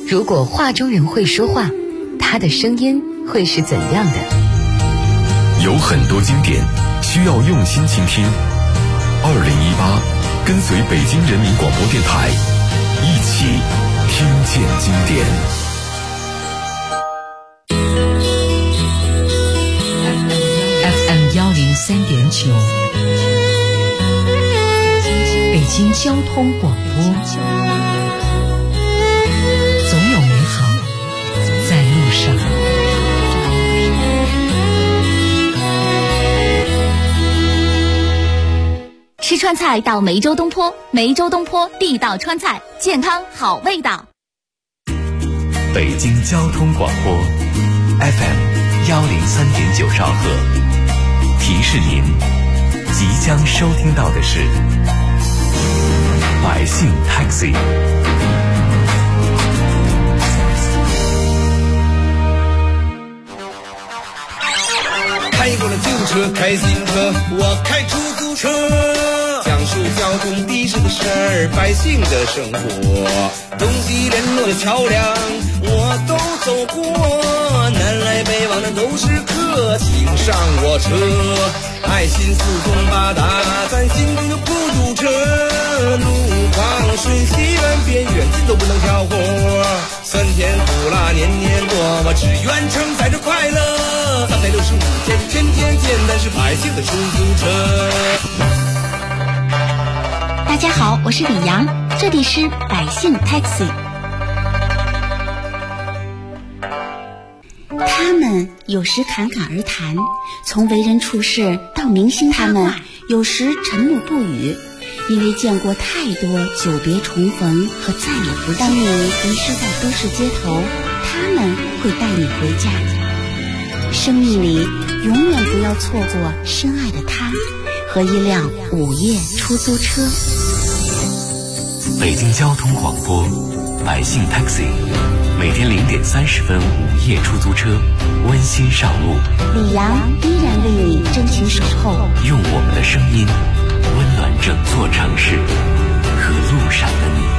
如果画中人会说话，他的声音会是怎样的？ 有很多经典需要用心倾听。2018，跟随北京人民广播电台，一起听见经典。 FM 103.9，北京交通广播。总有美好在路上。 吃川菜到梅州东坡，梅州东坡地道川菜，健康好味道。 北京交通广播 FM 103.9兆赫，提示您即将收听到的是百姓 Taxi。 开过了旧车，开新车，我开出租车，讲述交通的士的事儿，百姓的生活，东西联络的桥梁我都走过，南来北往的都是客，请上我车，爱心四通八达，咱心中的孤独车，路况顺西远边远近都不能挑活，酸甜苦辣年年过，我只愿承载着快乐，365天天天简单是百姓的出租车。 大家好，我是李阳，这里是百姓 Taxi。 他们有时侃侃而谈，从为人处事到明星他们有时沉默不语，因为见过太多久别重逢和再也不见。当你迷失在都市街头，他们会带你回家。生命里永远不要错过深爱的他和一辆午夜出租车。 北京交通广播百姓 Taxi， 每天0点30分午夜出租车温馨上路， 李阳依然为你真情守候， 用我们的声音温暖整座城市和路上的你。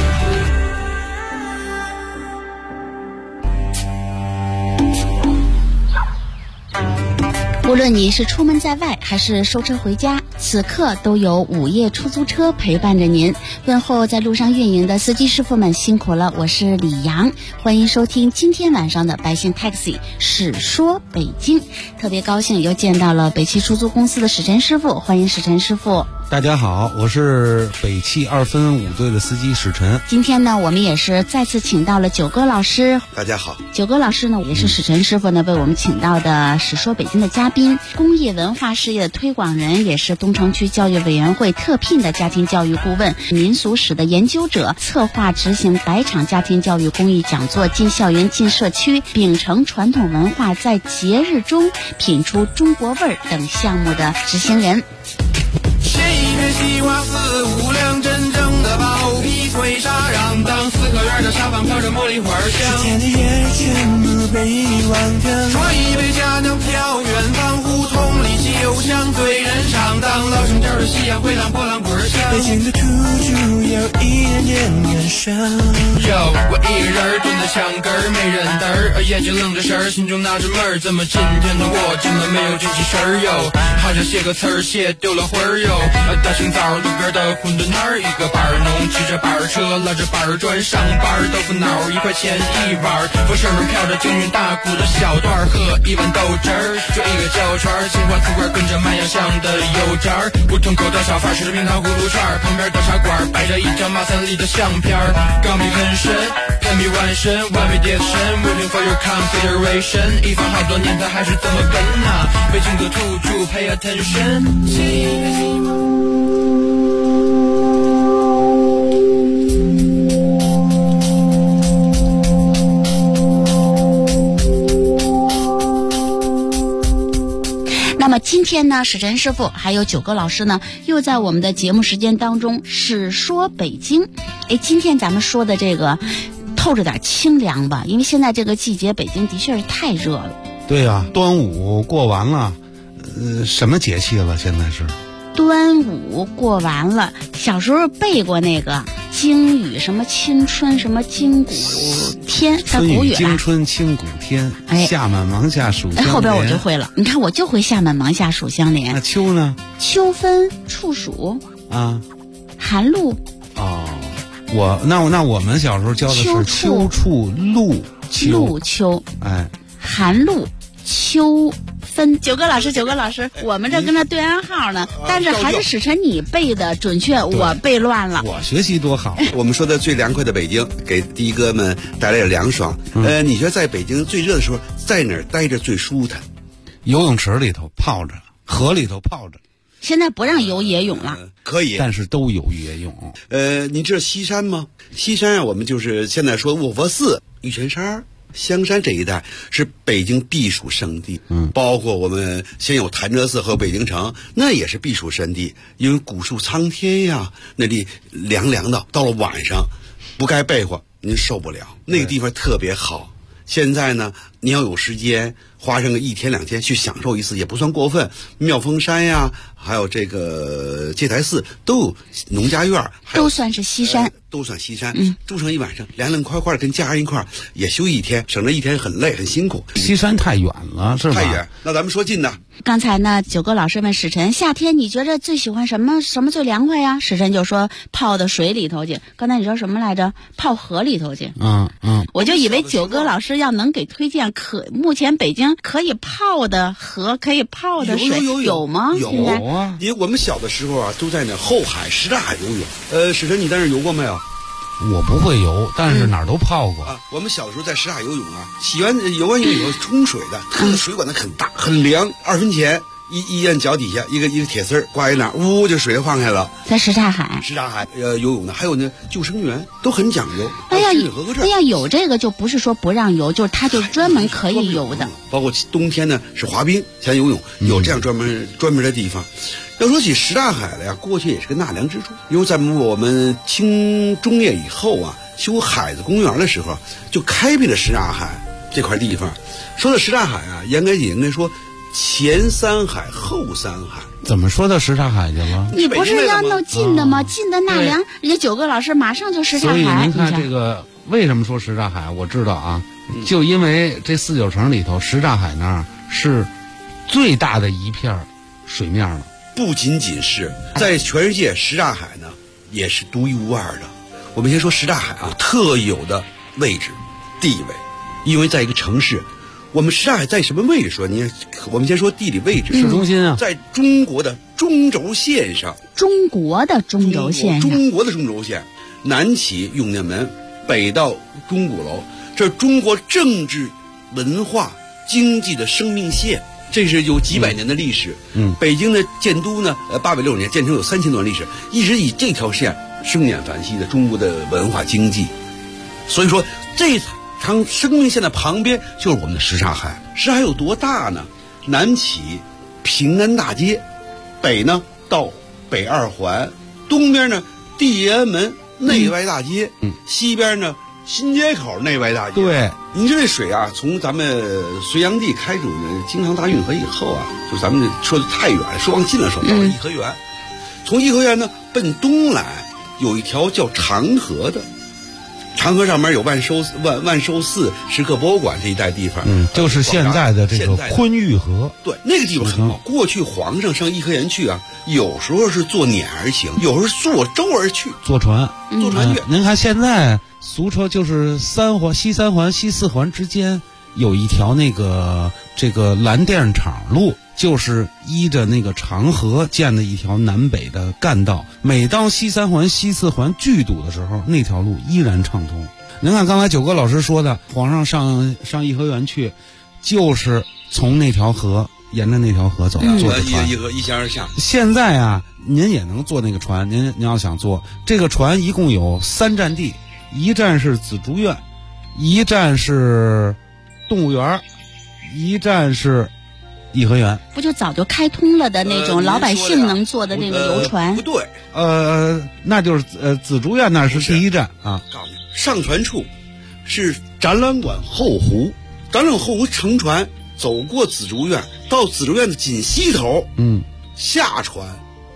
无论你是出门在外还是收车回家，此刻都有午夜出租车陪伴着您。问候在路上运营的司机师傅们辛苦了，我是李阳，欢迎收听今天晚上的百姓 Taxi 史说北京。特别高兴又见到了北汽出租公司的史晨师傅，欢迎史晨师傅。 大家好，我是北汽2分5队的司机史晨。 今天呢，我们也是再次请到了九哥老师。 大家好， 九哥老师呢，也是史晨师傅呢为我们请到的史说北京的嘉宾，公益文化事业的推广人，也是东城区教育委员会特聘的家庭教育顾问，民俗史的研究者，策划执行100场家庭教育公益讲座，进校园进社区，秉承传统文化，在节日中品出中国味儿等项目的执行人。 切一片西瓜4-5两，真正的包皮脆沙瓤，当4合院的沙发飘着茉莉花香。 时间的夜全部被遗忘掉， 说一杯佳酿飘远方，胡同里酒香醉人上当，老城角的夕阳会让波浪滚响。 北京的土著有一点点感伤。 我一个人蹲在墙根儿，没人嘚儿，眼睛愣着神儿，心中纳着闷儿，怎么今天的我这么没有精气神儿哟？好像写个词儿写丢了魂儿哟。大清早路边的馄饨摊儿，一个板儿农骑着板儿车，拉着板儿砖上班，豆腐脑1块钱一碗，风上面飘着京韵大鼓的小段儿，喝一碗豆汁儿，就一个胶圈儿，青花瓷罐跟着卖洋香的油渣儿，胡同口的小贩吃着冰糖葫芦串儿，旁边的茶馆摆着一张马三立的相片儿，钢笔很深，喷笔万深，完美叠身 ，waiting for your consideration， 一放好多年它还是这么笨呐，北京的土著 pay attention。 那么今天呢，史晨师傅还有九哥老师呢，又在我们的节目时间当中史说北京。今天咱们说的这个透着点清凉吧，因为现在这个季节北京的确是太热了。 对啊，端午过完了，什么节气了？现在是端午过完了，小时候背过那个经语，什么青春，什么金谷天， 春雨古语惊春清谷天，夏满芒下暑相连。 后边我就会了，你看我就会夏满芒下暑相连。 那秋呢？ 秋分处暑啊， 寒露。 哦，那我们小时候教的是秋处露秋， 哎， 寒露秋分。九哥老师，我们这跟他对暗号呢，但是还是史晨你背的准确，我背乱了。 我学习多好。 我们说的最凉快的北京，给的哥们带来了凉爽。你觉得在北京最热的时候，在哪儿待着最舒坦？ 游泳池里头泡着，河里头泡着。 现在不让游野泳了， 可以， 但是都有野泳。 你知道西山吗？西山啊，我们就是现在说卧佛寺、玉泉山、香山这一带是北京避暑胜地。包括我们先有潭柘寺和北京城，那也是避暑胜地，因为古树苍天呀，那里凉凉的，到了晚上不盖被窝您受不了，那个地方特别好。现在呢，你要有时间，花上个1天2天去享受一次也不算过分。妙峰山呀，还有这个戒台寺都有农家院， 都算是西山， 都算西山。住上一晚上，凉凉快快跟家人一块也休1天，省着1天很累很辛苦。 西山太远了，是吧？ 太远。那咱们说近的。 刚才呢，九哥老师问史晨，夏天你觉得最喜欢什么最凉快呀？史晨就说泡到水里头去。刚才你说什么来着？泡河里头去。我就以为九哥老师要能给推荐目前北京可以泡的河，可以泡的水，有吗？ 有啊。因为我们小的时候啊，都在那后海、什刹海游泳。史晨，你在那游过没有？ 我不会游，但是哪儿都泡过。 我们小的时候在什刹游泳啊，游完泳以后冲水的，它的水管子很大很凉，2分钱一按脚底下一个铁丝挂一那，呜就水就放开了。 在什刹海游泳的，还有呢救生员都很讲究。 哎呀，有这个就不是说不让游，就是他就专门可以游的。 包括冬天呢是滑冰，像游泳有这样专门的地方。要说起什刹海了呀，过去也是个纳凉之处。因为在我们清中叶以后啊，修海子公园的时候，就开辟了什刹海这块地方。说到什刹海啊，应该说前3海后3海。 怎么说到什刹海去了？ 你不是要弄近的吗？近的纳凉，人家九个老师马上就什刹海。 所以您看这个为什么说什刹海？我知道啊，就因为这4、9城里头，什刹海那儿是最大的一片水面了。 不仅仅是在全世界，什刹海呢也是独一无二的。我们先说什刹海啊，特有的位置地位，因为在一个城市，我们什刹海在什么位置说？我们先说地理位置， 市中心啊， 在中国的中轴线上。 中国的中轴线， 南起永定门，北到钟鼓楼，这是中国政治、文化、经济的生命线。这是有几百年的历史。北京的建都呢，860年建成有3000多年历史，一直以这条线生衍繁息的中国的文化经济。所以说，这条生命线的旁边就是我们的什刹海。什刹海有多大呢？南起平安大街，北呢到北2环，东边呢地安门内外大街，西边呢新街口内外大街。 对， 您这水啊，从咱们隋炀帝开主京杭大运河以后啊，就咱们说的太远了，说往近了说到了颐和园，从颐和园呢奔东来，有一条叫长河的，长河上面有万寿寺、石刻博物馆这一带地方， 就是现在的这个昆玉河。 对，那个地方很好。过去皇上上颐和园去啊，有时候是坐辇而行，有时候坐舟而去， 坐船去。您看现在俗称就是西3环、西4环之间有一条这个蓝靛厂路，就是依着那个长河建的一条南北的干道。每当西3环、西4环巨堵的时候，那条路依然畅通。您看刚才九哥老师说的，皇上上颐和园去，就是从那条河沿着那条河走，坐着船一江而下。 现在啊，您也能坐那个船，您要想坐这个船，一共有3站地，一站是紫竹院，一站是动物园，一站是颐和园。 不就早就开通了的那种老百姓能坐的那个游船？ 不对， 那就是紫竹院那是第一站啊。 上船处是展览馆后湖，展览后湖乘船走过紫竹院，到紫竹院的锦西头，下船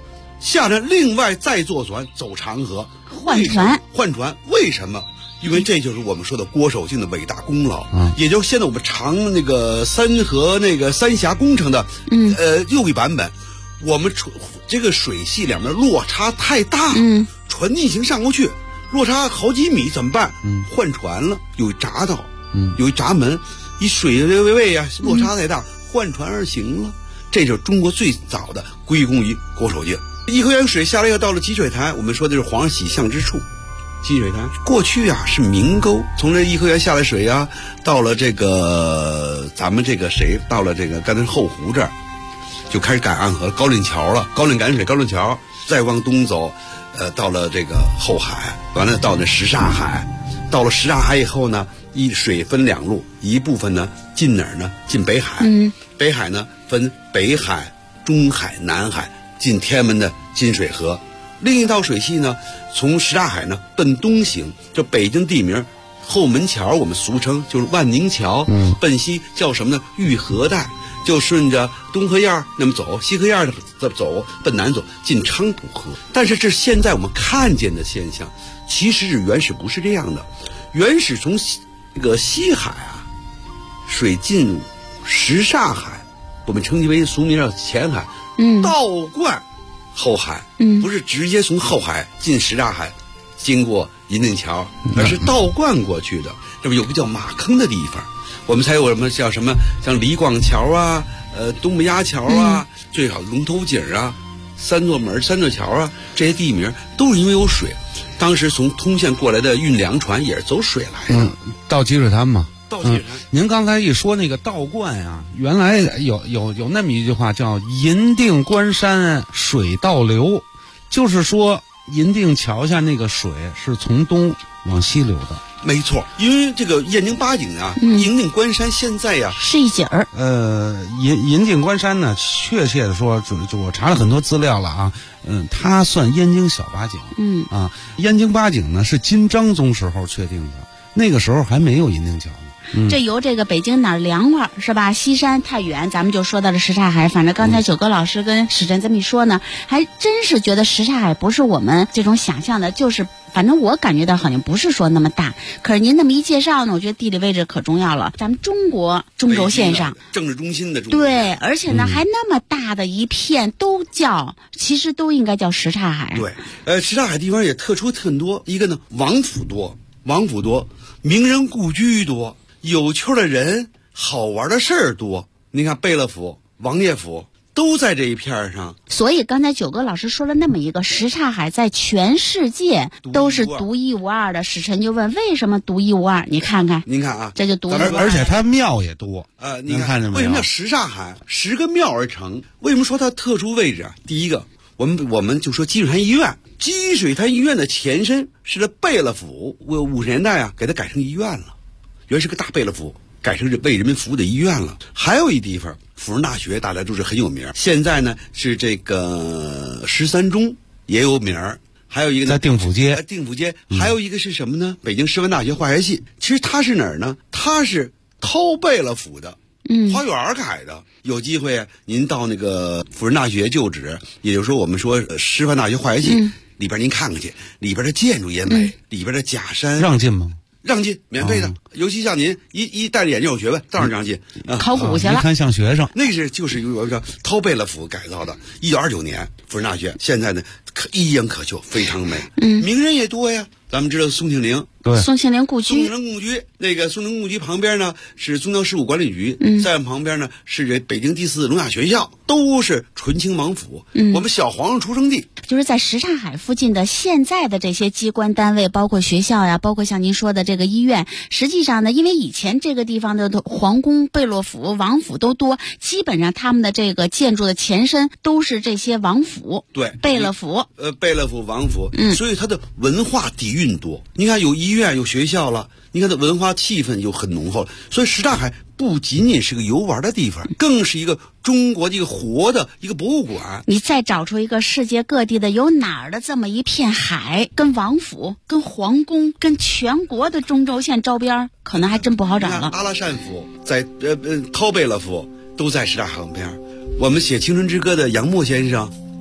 下船另外再坐船走长河， 换船。 为什么？因为这就是我们说的郭守敬的伟大功劳，也就是现在我们那个三河那个三峡工程的，又一版本，我们这个水系两面落差太大，船逆行上不去，落差好几米怎么办？换船了，有闸道，有闸门，以水的位啊，落差太大，换船而行了。这就是中国最早的归功于郭守敬。颐和园水下来以后，到了积水潭，我们说的是皇上洗象之处。积水潭过去啊是明沟，从这颐和园下来水啊，到了这个咱们这个到了这个刚才后湖这儿，就开始赶暗河高岭桥了，高岭赶水高岭桥，再往东走，到了这个后海，完了到那什刹海，到了什刹海以后呢，水分两路，一部分呢进哪儿呢？进北海，北海呢分北海、中海、南海，进天安门的金水河。另一道水系呢，从什刹海呢奔东行，这北京地名后门桥，我们俗称就是万宁桥，奔西叫什么呢？玉河带，就顺着东河沿那么走，西河沿的走，奔南走进昌浦河。但是这现在我们看见的现象，其实是原始不是这样的。原始从这个西海啊，水进入什刹海，我们称其为俗名叫前海，倒灌后海，不是直接从后海进什刹海，经过银锭桥，而是倒灌过去的。这不有个叫马坑的地方，我们才有什么叫什么像李广桥啊，东北鸭桥啊，最好的龙头井啊，三座门、三座桥啊，这些地名都是因为有水。当时从通县过来的运粮船也是走水来的， 到积水潭嘛。 您刚才一说那个倒灌啊，原来有那么一句话叫银锭关山水倒流，就是说银锭桥下那个水是从东往西流的。 没错，因为这个燕京八景啊，银锭关山现在呀是一景儿。 银锭关山呢，确切的说，就我查了很多资料了啊，它算燕京小八景。燕京八景呢是金章宗时候确定的，那个时候还没有银锭桥呢。 这由这个北京哪儿凉快是吧？西山太远，咱们就说到了什刹海。反正刚才九哥老师跟史珍这么一说呢，还真是觉得什刹海不是我们这种想象的，就是反正我感觉到好像不是说那么大。可是您那么一介绍呢，我觉得地理位置可重要了。咱们中国中轴线上政治中心的对，而且呢还那么大的一片都叫，其实都应该叫什刹海。 对，什刹海地方也特殊很多，一个呢王府多，名人故居多。有趣的人，好玩的事儿多。你看贝勒府、王爷府都在这一片上。 所以刚才九哥老师说了那么一个什刹海，在全世界都是独一无二的。史晨就问为什么独一无二？您看啊，这就独一无二。 而且它庙也多。 您看见没有？为什么叫什刹海？10个庙而成。为什么说它特殊位置啊？第一个，我们就说积水潭医院。积水潭医院的前身是这贝勒府，50年代啊，给它改成医院了。原是个大贝勒府，改成为人民服务的医院了。还有一地方，辅仁大学大家都是很有名。现在呢是这个13中也有名儿，还有一个呢在定府街。 还有一个是什么呢？北京师范大学化学系。其实它是哪儿呢？它是掏贝勒府的花园改的。有机会您到那个辅仁大学就职，也就是说我们说师范大学化学系里边您看看去，里边的建筑也美，里边的假山让进吗？ 让进，免费的。尤其像您一戴着眼镜有学问，当然让进。 考古去了， 一看像学生。 那个就是有个掏贝勒府改造的，1929年辅仁大学，现在呢一应可求，非常美。名人也多呀。咱们知道宋庆龄， 对， 宋庆龄故居， 那个宋庆龄故居旁边呢是中央事务管理局，在旁边呢是这北京第4聋哑学校，都是纯清王府，我们小皇上出生地。 就是在什刹海附近的现在的这些机关单位，包括学校呀，包括像您说的这个医院，实际上呢，因为以前这个地方的皇宫、贝勒府、王府都多，基本上他们的这个建筑的前身都是这些王府， 对， 贝勒府， 王府，所以它的文化底蕴多。你看有医院有学校了，你看它文化气氛就很浓厚了。所以什刹海不仅仅是个游玩的地方，更是一个中国的一个活的一个博物馆。 你再找出一个世界各地的有哪儿的这么一片海，跟王府、跟皇宫、跟全国的中轴线周边，可能还真不好找了。 阿拉善府在掏贝勒府都在什刹海旁边。我们写《青春之歌》的杨沫先生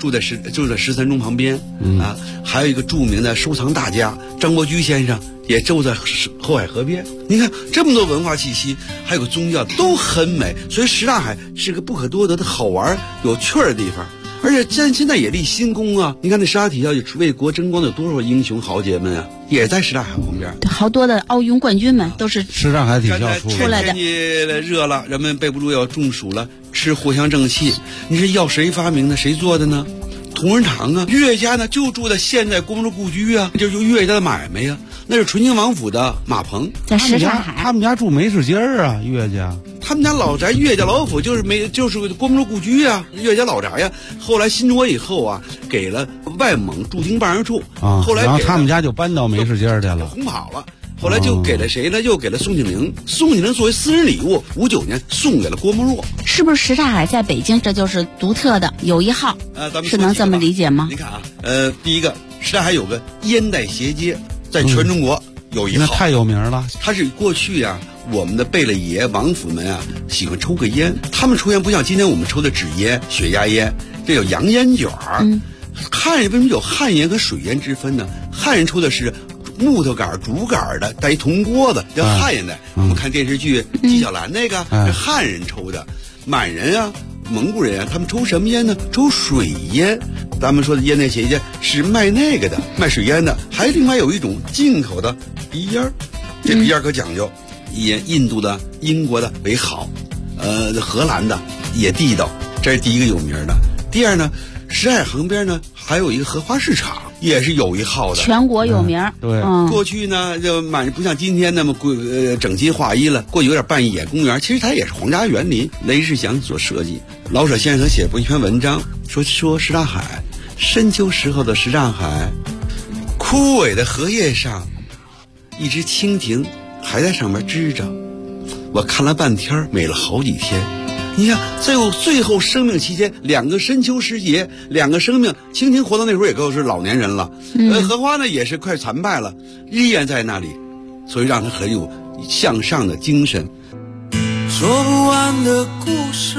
住在十三中旁边啊。还有一个著名的收藏大家张伯驹先生也住在后海河边。你看这么多文化气息，还有个宗教都很美，所以什刹海是个不可多得的好玩有趣的地方。而且现在也立新宫啊！你看那什刹体校为国争光的有多少英雄豪杰们啊，也在什刹海旁边。 好多的奥运冠军们都是什刹海体校出来的。 天气热了，人们备不住要中暑了，吃藿香正气。你说药谁发明的？谁做的呢？同仁堂啊，岳家呢就住在现在郭沫若故居啊，就是岳家的买卖呀。那是纯亲王府的马棚， 在什刹海， 他们家住梅市街啊，岳家。 他们家老宅岳家老府就是郭沫若故居啊，岳家老宅呀。后来新国以后啊，给了外蒙驻京办事处啊， 后来然后他们家就搬到梅市街去了， 红跑了。后来就给了谁呢？又给了宋庆龄。宋庆龄作为私人礼物，59年送给了郭沫若。 是不是什刹海在北京这就是独特的有一号？ 咱们是能这么理解吗？ 你看啊，第一个什刹海有个烟袋斜街，在全中国有一号， 那太有名了。 它是过去啊，我们的贝勒爷王府们啊喜欢抽个烟，他们抽烟不像今天我们抽的纸烟、血压烟，这有洋烟卷儿。汉人为什么有汉烟和水烟之分呢？汉人抽的是木头杆、竹杆的，带一铜锅子，叫汉烟袋。我们看电视剧纪晓岚那个是汉人抽的。满人啊、蒙古人啊，他们抽什么烟呢？抽水烟。咱们说的烟袋斜街是卖那个的，卖水烟的。还另外有一种进口的鼻烟，这鼻烟可讲究，以印度的、英国的为好，荷兰的也地道，这是第一个有名的。第二呢，什刹海旁边呢还有一个荷花市场，也是有一号的， 全国有名。 对， 过去呢就不像今天那么整齐划一了，过去有点半野公园，其实它也是皇家园林，雷世祥所设计。老舍先生写过一篇文章，说什刹海，深秋时候的什刹海，枯萎的荷叶上，一只蜻蜓还在上面支着。我看了半天，美了好几天。你看，最后生命期间，2个深秋时节，2个生命，蜻蜓活到那时候也够是老年人了，荷花呢也是快残败了，依然在那里，所以让他很有向上的精神。 说不完的故事，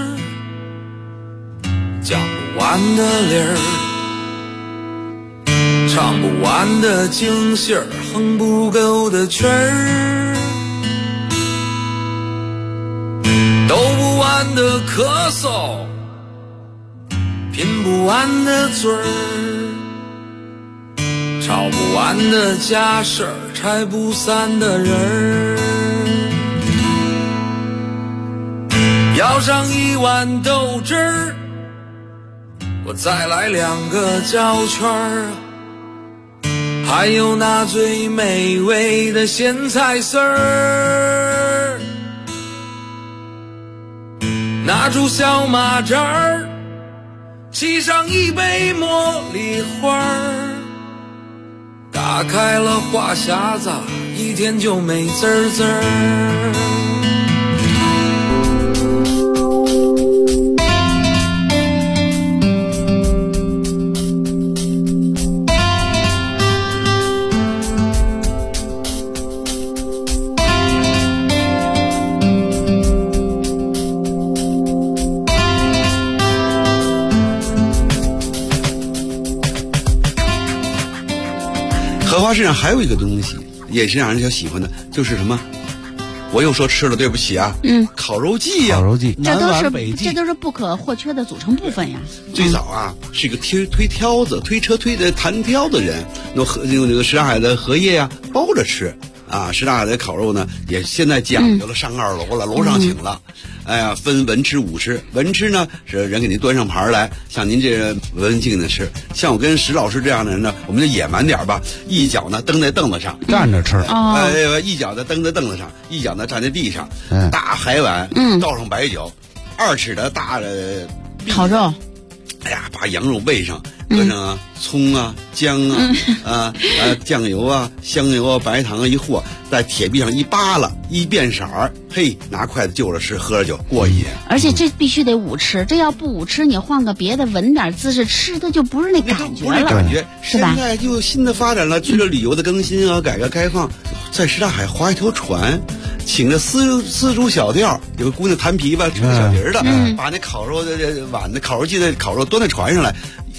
讲不完的理儿，唱不完的京戏儿，哼不够的曲儿，抖不完的咳嗽，拼不完的嘴儿，吵不完的家事儿，拆不散的人儿，要上1碗豆汁儿，我再来2个焦圈儿，还有那最美味的咸菜丝儿，拿出小马扎儿，沏上一杯茉莉花儿，打开了话匣子，一天就美滋滋儿。 荷花市场还有一个东西也是让人家喜欢的，就是什么？我又说吃了，对不起啊。烤肉季呀， 烤肉季， 这这都是不可或缺的组成部分呀。 最早啊，是一个推挑子、推车推的弹挑的人，用那个什刹海的荷叶啊包着吃。啊，什刹海的烤肉呢，也现在讲究了，上2楼了，楼上请了。哎呀，分文吃武吃，文吃呢是人给您端上盘来，像您这文静的吃。像我跟石老师这样的人呢，我们就野蛮点吧，一脚呢蹬在凳子上站着吃， 一脚呢蹬在凳子上，一脚呢站在地上，大海碗，倒上白酒，2尺的大烤肉。 哎呀，把羊肉喂上，搁上葱啊、姜啊、酱油啊、香油啊、白糖啊一和，在铁壁上一扒拉，一变色儿，嘿，拿筷子就着吃，喝着酒过瘾。 而且这必须得武吃，这要不武吃，你换个别的稳点姿势吃的就不是那感觉了，是吧？ 现在就新的发展了，随着旅游的更新啊、改革开放，在什刹海划一条船。请着丝竹小调，有个姑娘弹琵琶吹小笛的，把那烤肉的碗、那烤肉季的烤肉端在船上来，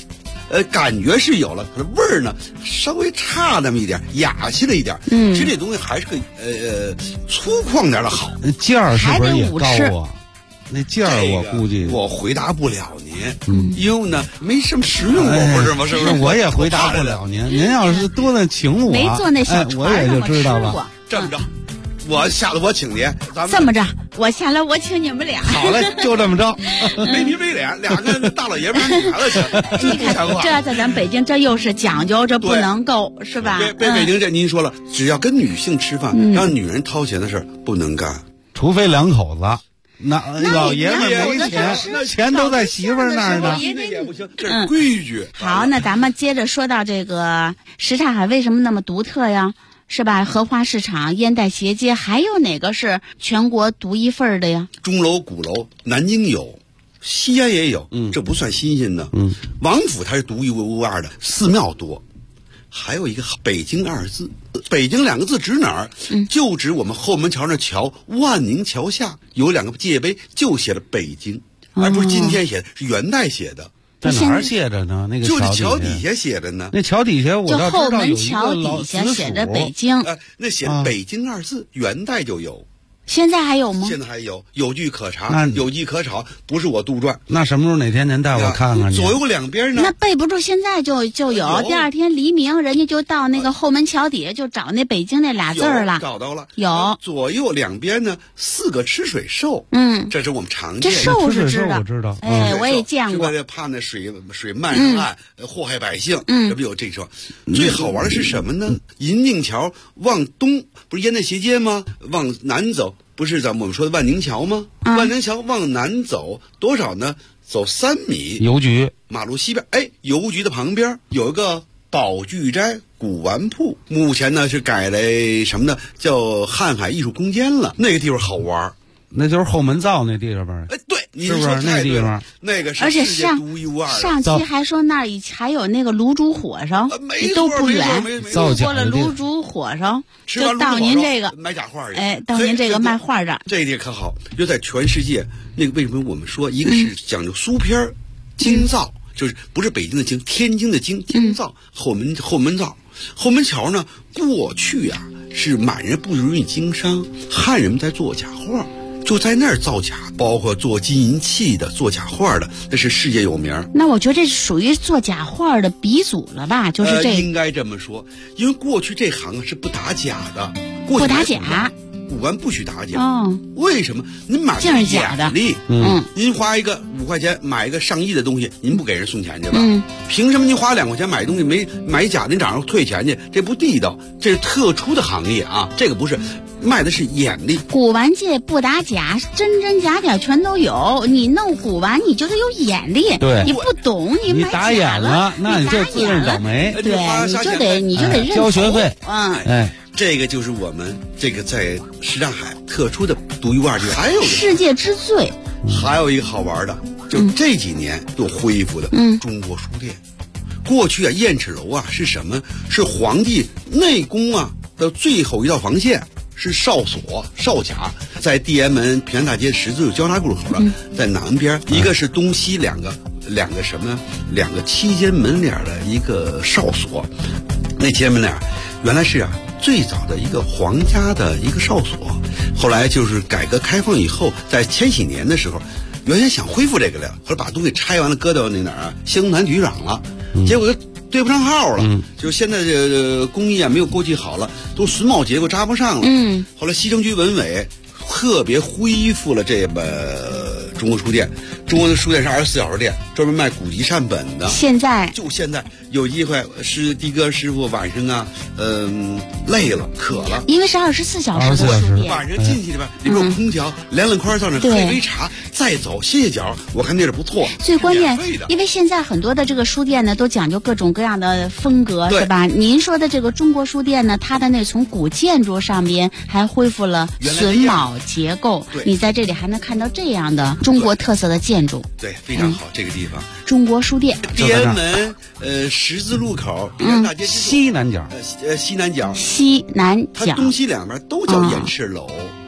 感觉是有了，可是味儿呢稍微差那么一点，雅气了一点。其实这东西还是个粗犷点的好。 劲儿是不是也高啊？那劲儿我估计我回答不了您，因为呢没什么实用过，不是吗？是不是？ 我也回答不了您。您要是多了请我， 没坐那小船我也就知道了。 这么着，我下来我请您，咱们这么着，我下来我请你们俩。 好嘞，就这么着。 没皮没脸，两个大老爷们儿女孩子请， 你看这在咱北京这又是讲究，这不能够是吧？ 北京这您说了，只要跟女性吃饭，让女人掏钱的事儿不能干， 除非两口子。那老爷们没钱，钱都在媳妇儿那儿呢。 也不行，这是规矩。 好，那咱们接着说到这个什刹海为什么那么独特呀？是吧？荷花市场、烟袋斜街，还有哪个是全国独一份的呀？ 钟楼、鼓楼，南京有，西安也有，这不算新鲜的。王府它是独一无二的，寺庙多，还有一个北京二字。北京两个字指哪儿？就指我们后门桥那桥，万宁桥下有两个界碑，就写了北京，而不是今天写的，是元代写的。 在哪儿写着呢？那个就是桥底下写着呢。 那桥底下我倒知道有一个老就后门桥底下写着北京。 那写北京二字，元代就有。 现在还有吗？ 现在还有，有据可查，有据可考，不是我杜撰。 那什么时候哪天您带我看看去？ 左右两边呢？ 那背不住，现在就有。第二天黎明，人家就到那个后门桥底下就找那北京那俩字儿了。 找到了。 有。 左右两边呢，4个吃水兽。这是我们常见的。 这兽是知道， 我知道。 我也见过。 怕那水漫上岸，祸害百姓。这不有这说？最好玩的是什么呢？银锭桥往东，不是烟袋斜街吗？往南走。不是咱们说的万宁桥吗？万宁桥往南走多少呢？走3米。 邮局马路西边，邮局的旁边有一个宝聚斋古玩铺，目前呢是改了什么呢？叫瀚海艺术空间了。那个地方好玩， 那就是后门灶那地方吧？ 对，你说是不是那地方？ 那个是世界独一无二的。 上期还说那儿还有那个卤煮火烧，都不远。路过了卤煮火烧，就到您这个买假画去。 到您这个卖画这儿， 这一点可好。就在全世界，那个为什么我们说一个是讲究苏片京造，就是不是北京的京，天津的京造，后门造，后门桥呢，过去啊是满人不容易经商，汉人们在做假画。就在那儿造假，包括做金银器的、做假画的，那是世界有名。 那我觉得这属于做假画的鼻祖了吧？就是这应该这么说，因为过去这行是不打假的， 不打假， 古玩不许打假。为什么？您买就是假的。 您花一个5块钱买一个上亿的东西，您不给人送钱去吧？凭什么您花2块钱买东西没买假，您找人退钱去？这不地道，这是特殊的行业啊！这个不是。卖的是眼力， 古玩界不打假，真真假假全都有。你弄古玩，你就得有眼力。 对， 你不懂，你买打眼了，那你就自认倒霉。 对，你就得认交学费。 这个就是我们这个在什刹海特殊的独一无二地方。还有世界之最， 还有一个好玩的，就这几年又恢复的中国书店。过去啊，燕赤楼啊是什么？是皇帝内宫啊的最后一道防线。是哨所哨卡，在地安门平安大街十字路交叉路口了，在南边，一个是东西两个什么？2个7间门脸的一个哨所，那7间门脸原来是最早的一个皇家的一个哨所，后来就是改革开放以后，在千禧年的时候，原先想恢复这个了，后来把东西拆完了，搁到那哪儿县公团局长了，结果对不上号了，就是现在这个工艺没有过去好了，都榫卯结构扎不上了。后来西城区文委特别恢复了这个中国书店。中国的书店是24小时店，专门卖古籍善本的。 现在有机会，的哥师傅晚上累了渴了， 因为是24小时的书店， 晚上进去里边有空调，凉凉快到那喝一杯茶，再走歇歇脚，我看那是不错。 最关键，因为现在很多的这个书店呢，都讲究各种各样的风格，是吧？您说的这个中国书店呢，它的那从古建筑上边还恢复了榫卯结构，你在这里还能看到这样的中国特色的建筑。 对，非常好，这个地方。 中国书店， 地安门十字路口，平安大街西南角， 西南角， 西南角， 它东西两边都叫燕赤楼。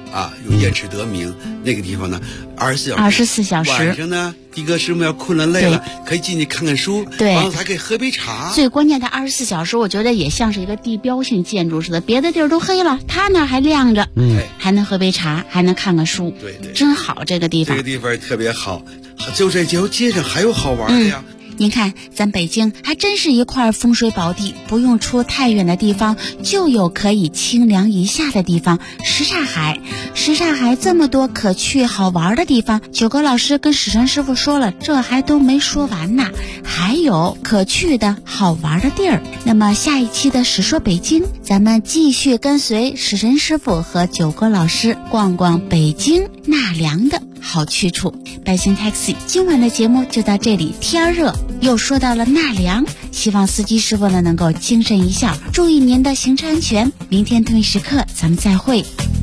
啊，有燕赤德明那个地方呢，24 小时。 晚上呢，的哥师傅要困了累了，可以进去看看书， 对， 完了还可以喝杯茶。 最关键的24小时，我觉得也像是一个地标性建筑似的，别的地儿都黑了，他那儿还亮着，还能喝杯茶，还能看看书， 对， 真好这个地方。 这个地方特别好，就这条街上还有好玩的呀。 您看，咱北京还真是一块风水宝地，不用出太远的地方，就有可以清凉一下的地方——什刹海。什刹海这么多可去好玩的地方，九哥老师跟史晨师傅说了，这还都没说完呢，还有可去的好玩的地儿。那么下一期的史说北京，咱们继续跟随史晨师傅和九哥老师逛逛北京纳凉的好去处。百姓 Taxi 今晚的节目就到这里，天热又说到了纳凉，希望司机师傅呢能够精神一笑，注意您的行车安全。明天同一时刻咱们再会。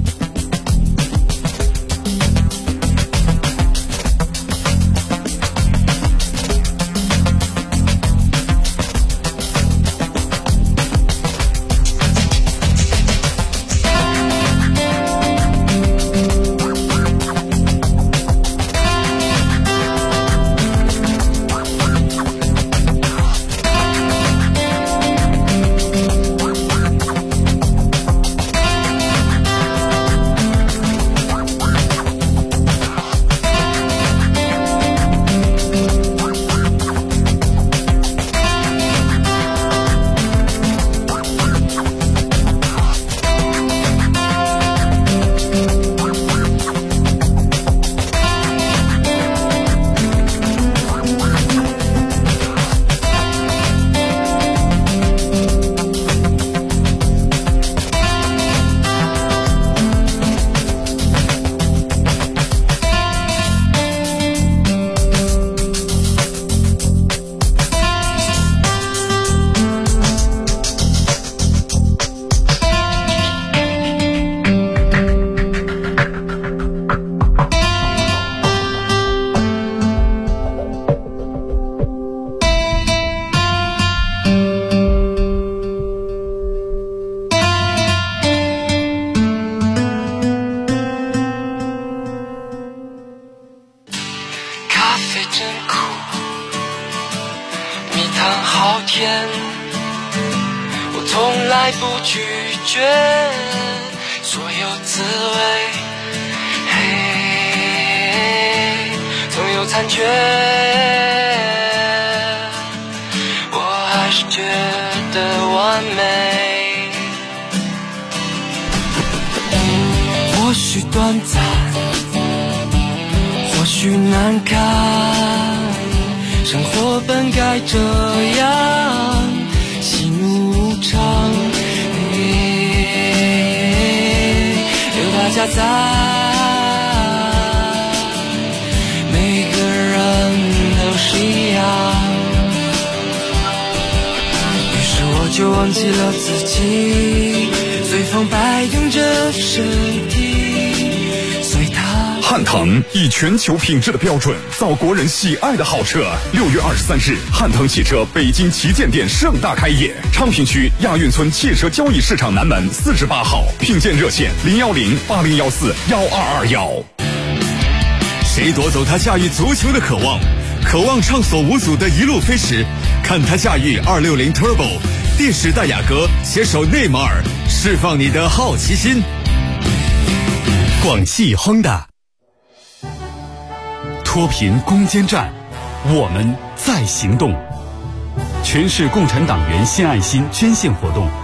就忘记了自己，随风摆动着身体，随它。 汉腾以全球品质的标准造国人喜爱的好车。6月23日，汉腾汽车北京旗舰店盛大开业，昌平区亚运村汽车交易市场南门48号，聘建热线010-8014-1221。 谁夺走他驾驭足球的渴望？渴望畅所无阻的一路飞驰，看他驾驭260 Turbo。电时代雅阁携手内马尔，释放你的好奇心。广汽亨达脱贫攻坚战，我们在行动。全市共产党员献爱心捐献活动